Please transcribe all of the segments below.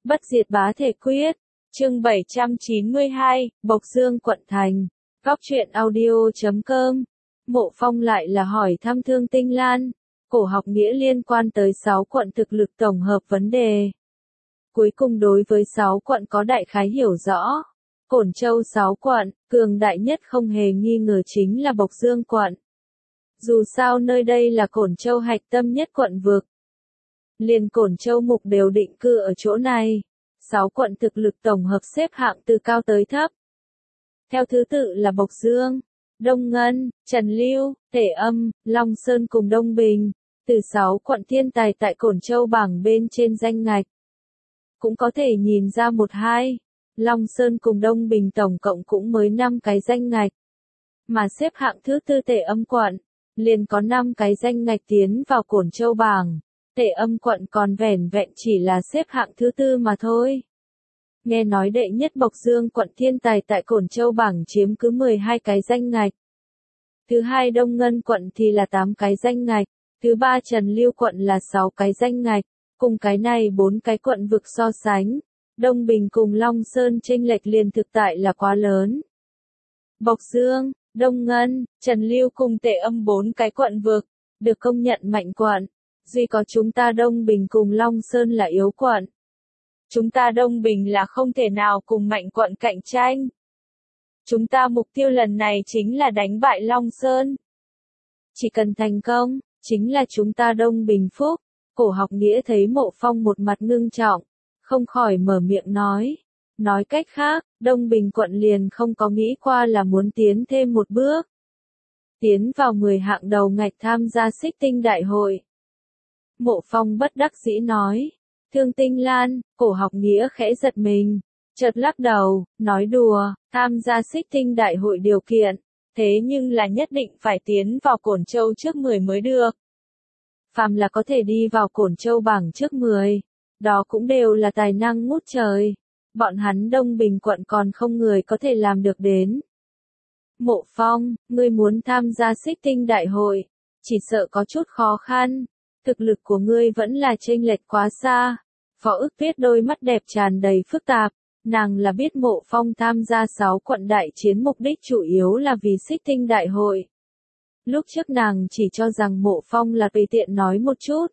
Bất diệt bá thể quyết. Chương 792, Bộc Dương quận thành. Góc truyện audio.com. Mộ Phong lại là hỏi thăm Thương Tinh Lan. Cổ học nghĩa liên quan tới 6 quận thực lực tổng hợp vấn đề. Cuối cùng đối với 6 quận có đại khái hiểu rõ. Cổn Châu 6 quận, cường đại nhất không hề nghi ngờ chính là Bộc Dương quận. Dù sao nơi đây là Cổn Châu hạch tâm nhất quận vực. Liền Cổn Châu mục đều định cư ở chỗ này. 6 quận thực lực tổng hợp xếp hạng từ cao tới thấp. Theo thứ tự là Bộc Dương, Đông Ngân, Trần Lưu, Tể Âm, Long Sơn cùng Đông Bình. Từ 6 quận thiên tài tại Cổn Châu bảng bên trên danh ngạch. Cũng có thể nhìn ra 1-2. Long Sơn cùng Đông Bình tổng cộng cũng mới 5 cái danh ngạch. Mà xếp hạng thứ tư Tể Âm quận, liền có 5 cái danh ngạch tiến vào Cổn Châu bảng. Tể Âm quận còn vẻn vẹn chỉ là xếp hạng thứ tư mà thôi. Nghe nói đệ nhất Bộc Dương quận thiên tài tại Cổn Châu bảng chiếm cứ 12 cái danh ngạch. Thứ hai Đông Ngân quận thì là 8 cái danh ngạch. Thứ ba Trần Lưu quận là 6 cái danh ngạch. Cùng cái này 4 cái quận vực so sánh. Đông Bình cùng Long Sơn chênh lệch liền thực tại là quá lớn. Bộc Dương, Đông Ngân, Trần Lưu cùng Tể Âm 4 cái quận vực, được công nhận mạnh quận. Duy có chúng ta Đông Bình cùng Long Sơn là yếu quận. Chúng ta Đông Bình là không thể nào cùng mạnh quận cạnh tranh. Chúng ta mục tiêu lần này chính là đánh bại Long Sơn. Chỉ cần thành công, chính là chúng ta Đông Bình phúc. Cổ học nghĩa thấy Mộ Phong một mặt ngưng trọng, không khỏi mở miệng nói. Nói cách khác, Đông Bình quận liền không có nghĩ qua là muốn tiến thêm một bước. Tiến vào 10 hạng đầu ngạch tham gia Xích Tinh Đại hội. Mộ Phong bất đắc dĩ nói. Thương Tinh Lan, cổ học nghĩa khẽ giật mình. Chợt lắc đầu, nói đùa, tham gia Xích Tinh Đại hội điều kiện. Thế nhưng là nhất định phải tiến vào Cổn Châu trước 10 mới được. Phàm là có thể đi vào Cổn Châu bảng trước 10. Đó cũng đều là tài năng ngút trời. Bọn hắn Đông Bình quận còn không người có thể làm được đến. Mộ Phong, ngươi muốn tham gia Xích Tinh Đại hội. Chỉ sợ có chút khó khăn. Thực lực của ngươi vẫn là chênh lệch quá xa. Phó Ức Tuyết đôi mắt đẹp tràn đầy phức tạp. Nàng là biết Mộ Phong tham gia 6 quận đại chiến mục đích chủ yếu là vì Xích Tinh Đại hội. Lúc trước nàng chỉ cho rằng Mộ Phong là tùy tiện nói một chút.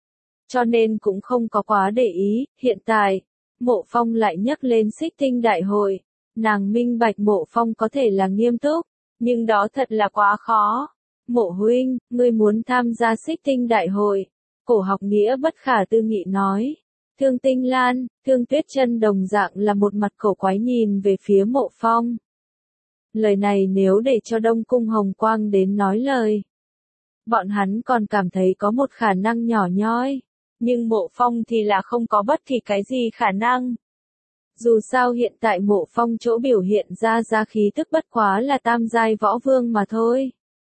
Cho nên cũng không có quá để ý. Hiện tại, Mộ Phong lại nhắc lên Xích Tinh Đại hội. Nàng minh bạch Mộ Phong có thể là nghiêm túc. Nhưng đó thật là quá khó. Mộ huynh, ngươi muốn tham gia Xích Tinh Đại hội. Cổ học nghĩa bất khả tư nghị nói. Thương Tinh Lan, Thương Tuyết Chân đồng dạng là một mặt cổ quái nhìn về phía Mộ Phong. Lời này nếu để cho Đông Cung Hồng Quang đến nói lời. Bọn hắn còn cảm thấy có một khả năng nhỏ nhoi. Nhưng Mộ Phong thì là không có bất kỳ cái gì khả năng. Dù sao hiện tại Mộ Phong chỗ biểu hiện ra khí tức bất quá là tam giai võ vương mà thôi.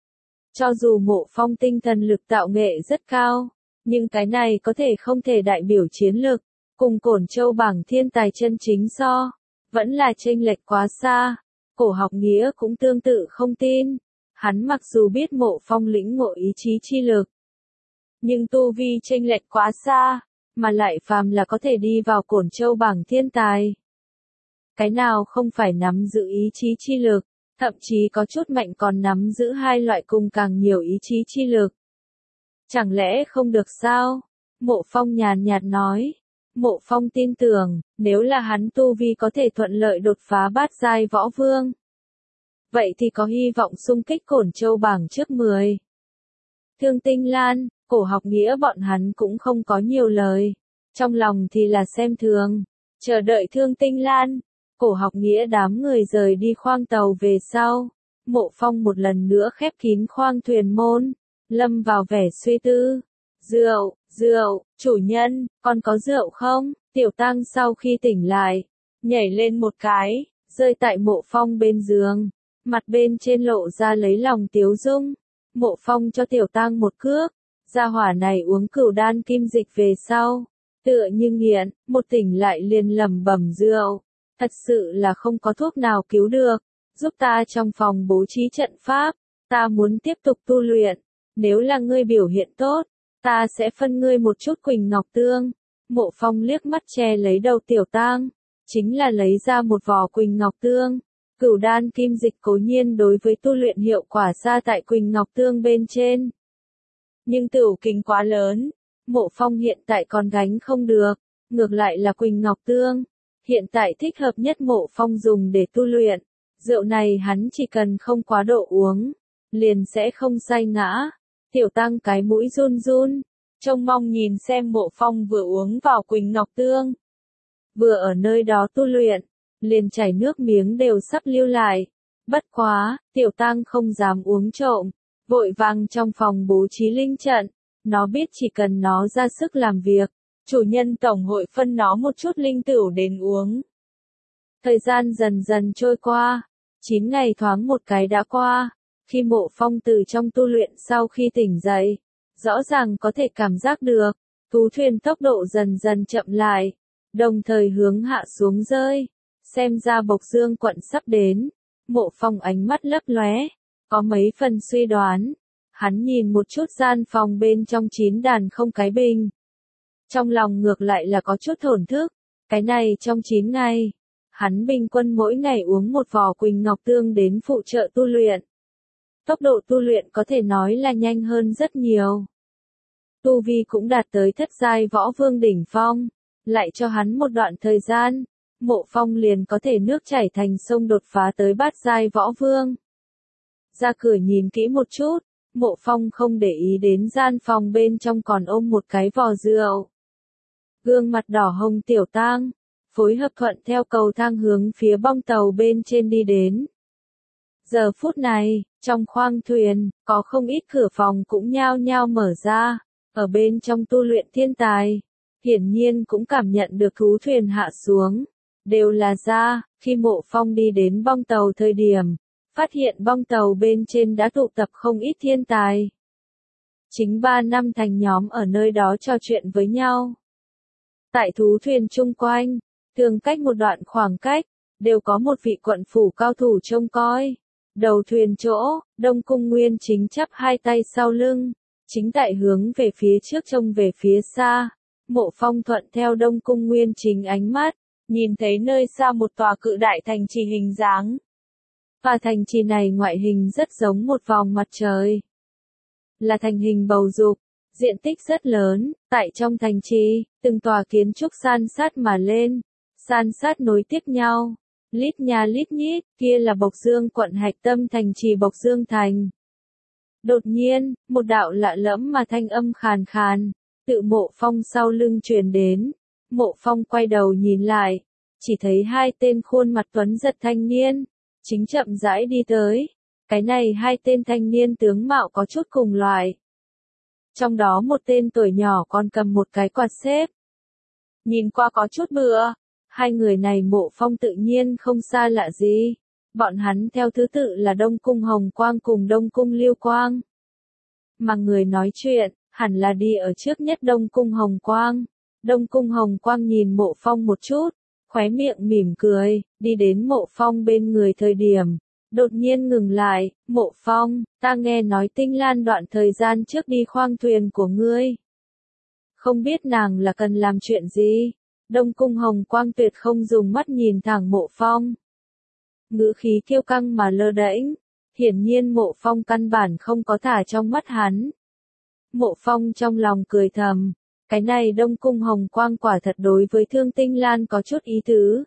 Cho dù Mộ Phong tinh thần lực tạo nghệ rất cao, nhưng cái này có thể không thể đại biểu chiến lực, cùng Cổn Châu bảng thiên tài chân chính so, vẫn là chênh lệch quá xa. Cổ học nghĩa cũng tương tự không tin. Hắn mặc dù biết Mộ Phong lĩnh ngộ ý chí chi lực, nhưng tu vi chênh lệch quá xa, mà lại phàm là có thể đi vào Cổn Châu bảng thiên tài. Cái nào không phải nắm giữ ý chí chi lực, thậm chí có chút mạnh còn nắm giữ hai loại cùng càng nhiều ý chí chi lực. Chẳng lẽ không được sao? Mộ Phong nhàn nhạt nói. Mộ Phong tin tưởng, nếu là hắn tu vi có thể thuận lợi đột phá bát giai võ vương. Vậy thì có hy vọng xung kích Cổn Châu bảng trước 10. Thương Tinh Lan, cổ học nghĩa bọn hắn cũng không có nhiều lời. Trong lòng thì là xem thường. Chờ đợi Thương Tinh Lan. Cổ học nghĩa đám người rời đi khoang tàu về sau. Mộ Phong một lần nữa khép kín khoang thuyền môn. Lâm vào vẻ suy tư. Rượu, chủ nhân, con có rượu không? Tiểu Tăng sau khi tỉnh lại, nhảy lên một cái, rơi tại Mộ Phong bên giường. Mặt bên trên lộ ra lấy lòng tiếu dung. Mộ Phong cho Tiểu Tăng một cước. Gia hỏa này uống cửu đan kim dịch về sau. Tựa như nghiện, một tỉnh lại liền lẩm bẩm rượu. Thật sự là không có thuốc nào cứu được. Giúp ta trong phòng bố trí trận pháp. Ta muốn tiếp tục tu luyện. Nếu là ngươi biểu hiện tốt, ta sẽ phân ngươi một chút Quỳnh Ngọc Tương. Mộ Phong liếc mắt che lấy đầu Tiểu Tang, chính là lấy ra một vò Quỳnh Ngọc Tương. Cửu đan kim dịch cố nhiên đối với tu luyện hiệu quả xa tại Quỳnh Ngọc Tương bên trên. Nhưng tửu kính quá lớn, Mộ Phong hiện tại còn gánh không được, ngược lại là Quỳnh Ngọc Tương. Hiện tại thích hợp nhất Mộ Phong dùng để tu luyện, rượu này hắn chỉ cần không quá độ uống, liền sẽ không say ngã. Tiểu Tăng cái mũi run run, trông mong nhìn xem Mộ Phong vừa uống vào Quỳnh Ngọc Tương, vừa ở nơi đó tu luyện, liền chảy nước miếng đều sắp lưu lại. Bất quá, Tiểu Tăng không dám uống trộm, vội vàng trong phòng bố trí linh trận, nó biết chỉ cần nó ra sức làm việc, chủ nhân tổng hội phân nó một chút linh tửu đến uống. Thời gian dần dần trôi qua, 9 ngày thoáng một cái đã qua, khi Mộ Phong từ trong tu luyện sau khi tỉnh dậy, rõ ràng có thể cảm giác được, thú thuyền tốc độ dần dần chậm lại, đồng thời hướng hạ xuống rơi, xem ra Bộc Dương quận sắp đến. Mộ Phong ánh mắt lấp lóe, có mấy phần suy đoán. Hắn nhìn một chút gian phòng bên trong 9 đàn không cái bình. Trong lòng ngược lại là có chút thổn thức, cái này trong 9 ngày, hắn bình quân mỗi ngày uống một vò Quỳnh Ngọc Tương đến phụ trợ tu luyện. Tốc độ tu luyện có thể nói là nhanh hơn rất nhiều. Tu vi cũng đạt tới thất giai võ vương đỉnh phong, lại cho hắn một đoạn thời gian, Mộ Phong liền có thể nước chảy thành sông đột phá tới bát giai võ vương. Ra cửa nhìn kỹ một chút, Mộ Phong không để ý đến gian phòng bên trong còn ôm một cái vò rượu. Gương mặt đỏ hồng Tiểu Tang, phối hợp thuận theo cầu thang hướng phía bong tàu bên trên đi đến. Giờ phút này, trong khoang thuyền, có không ít cửa phòng cũng nhao nhao mở ra, ở bên trong tu luyện thiên tài. Hiển nhiên cũng cảm nhận được thú thuyền hạ xuống, đều là ra, khi Mộ Phong đi đến bong tàu thời điểm, phát hiện bong tàu bên trên đã tụ tập không ít thiên tài. Chính 3 năm thành nhóm ở nơi đó trò chuyện với nhau. Tại thú thuyền chung quanh, thường cách một đoạn khoảng cách, đều có một vị quận phủ cao thủ trông coi. Đầu thuyền chỗ, Đông Cung Nguyên Chính chắp hai tay sau lưng, chính tại hướng về phía trước trông về phía xa. Mộ Phong thuận theo Đông Cung Nguyên Chính ánh mắt, nhìn thấy nơi xa một tòa cự đại thành trì hình dáng. Và thành trì này ngoại hình rất giống một vòng mặt trời. Là thành hình bầu dục, diện tích rất lớn, tại trong thành trì, từng tòa kiến trúc san sát mà lên, san sát nối tiếp nhau. Lít nha lít nhít, kia là Bộc Dương quận hạch tâm thành trì Bộc Dương thành. Đột nhiên, một đạo lạ lẫm mà thanh âm khàn khàn, tự Mộ Phong sau lưng truyền đến. Mộ Phong quay đầu nhìn lại, chỉ thấy hai tên khuôn mặt tuấn giật thanh niên, chính chậm rãi đi tới. Cái này hai tên thanh niên tướng mạo có chút cùng loại. Trong đó một tên tuổi nhỏ còn cầm một cái quạt xếp. Nhìn qua có chút bừa. Hai người này Mộ Phong tự nhiên không xa lạ gì. Bọn hắn theo thứ tự là Đông Cung Hồng Quang cùng Đông Cung Lưu Quang. Mà người nói chuyện, hẳn là đi ở trước nhất Đông Cung Hồng Quang. Đông Cung Hồng Quang nhìn Mộ Phong một chút, khóe miệng mỉm cười, đi đến Mộ Phong bên người thời điểm. Đột nhiên ngừng lại, Mộ Phong, ta nghe nói Tinh Lan đoạn thời gian trước đi khoang thuyền của ngươi. Không biết nàng là cần làm chuyện gì? Đông Cung Hồng Quang tuyệt không dùng mắt nhìn thẳng Mộ Phong. Ngữ khí kiêu căng mà lơ đễnh, hiển nhiên Mộ Phong căn bản không có thả trong mắt hắn. Mộ Phong trong lòng cười thầm, cái này Đông Cung Hồng Quang quả thật đối với Thương Tinh Lan có chút ý tứ.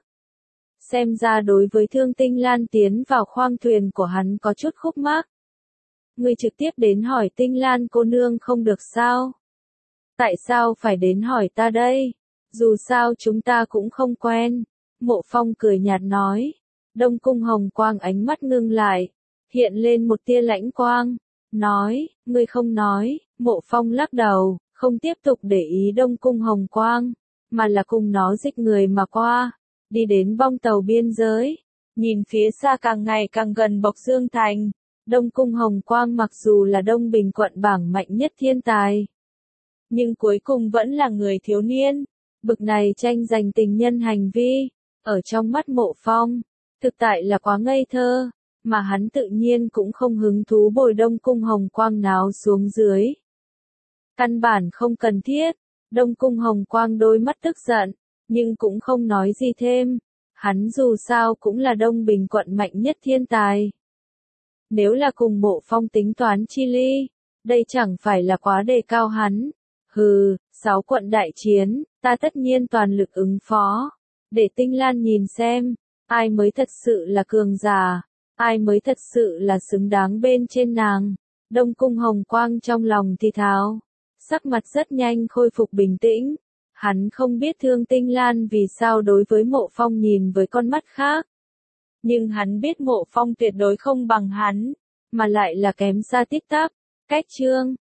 Xem ra đối với Thương Tinh Lan tiến vào khoang thuyền của hắn có chút khúc mắc. Ngươi trực tiếp đến hỏi Tinh Lan cô nương không được sao? Tại sao phải đến hỏi ta đây? Dù sao chúng ta cũng không quen. Mộ Phong cười nhạt nói. Đông Cung Hồng Quang ánh mắt ngưng lại, hiện lên một tia lãnh quang, nói, ngươi không nói. Mộ Phong lắc đầu, không tiếp tục để ý Đông Cung Hồng Quang, mà là cùng nó dịch người mà qua, đi đến bong tàu biên giới, nhìn phía xa càng ngày càng gần Bộc Dương thành. Đông Cung Hồng Quang mặc dù là Đông Bình quận bảng mạnh nhất thiên tài, nhưng cuối cùng vẫn là người thiếu niên. Bực này tranh giành tình nhân hành vi, ở trong mắt Mộ Phong, thực tại là quá ngây thơ, mà hắn tự nhiên cũng không hứng thú bồi Đông Cung Hồng Quang náo xuống dưới. Căn bản không cần thiết, Đông Cung Hồng Quang đôi mắt tức giận, nhưng cũng không nói gì thêm. Hắn dù sao cũng là Đông Bình quận mạnh nhất thiên tài. Nếu là cùng Mộ Phong tính toán chi ly, đây chẳng phải là quá đề cao hắn. Hừ, 6 quận đại chiến, ta tất nhiên toàn lực ứng phó. Để Tinh Lan nhìn xem, ai mới thật sự là cường giả, ai mới thật sự là xứng đáng bên trên nàng. Đông Cung Hồng Quang trong lòng thì thào, sắc mặt rất nhanh khôi phục bình tĩnh. Hắn không biết Thương Tinh Lan vì sao đối với Mộ Phong nhìn với con mắt khác. Nhưng hắn biết Mộ Phong tuyệt đối không bằng hắn, mà lại là kém xa tít tắp. Cách chương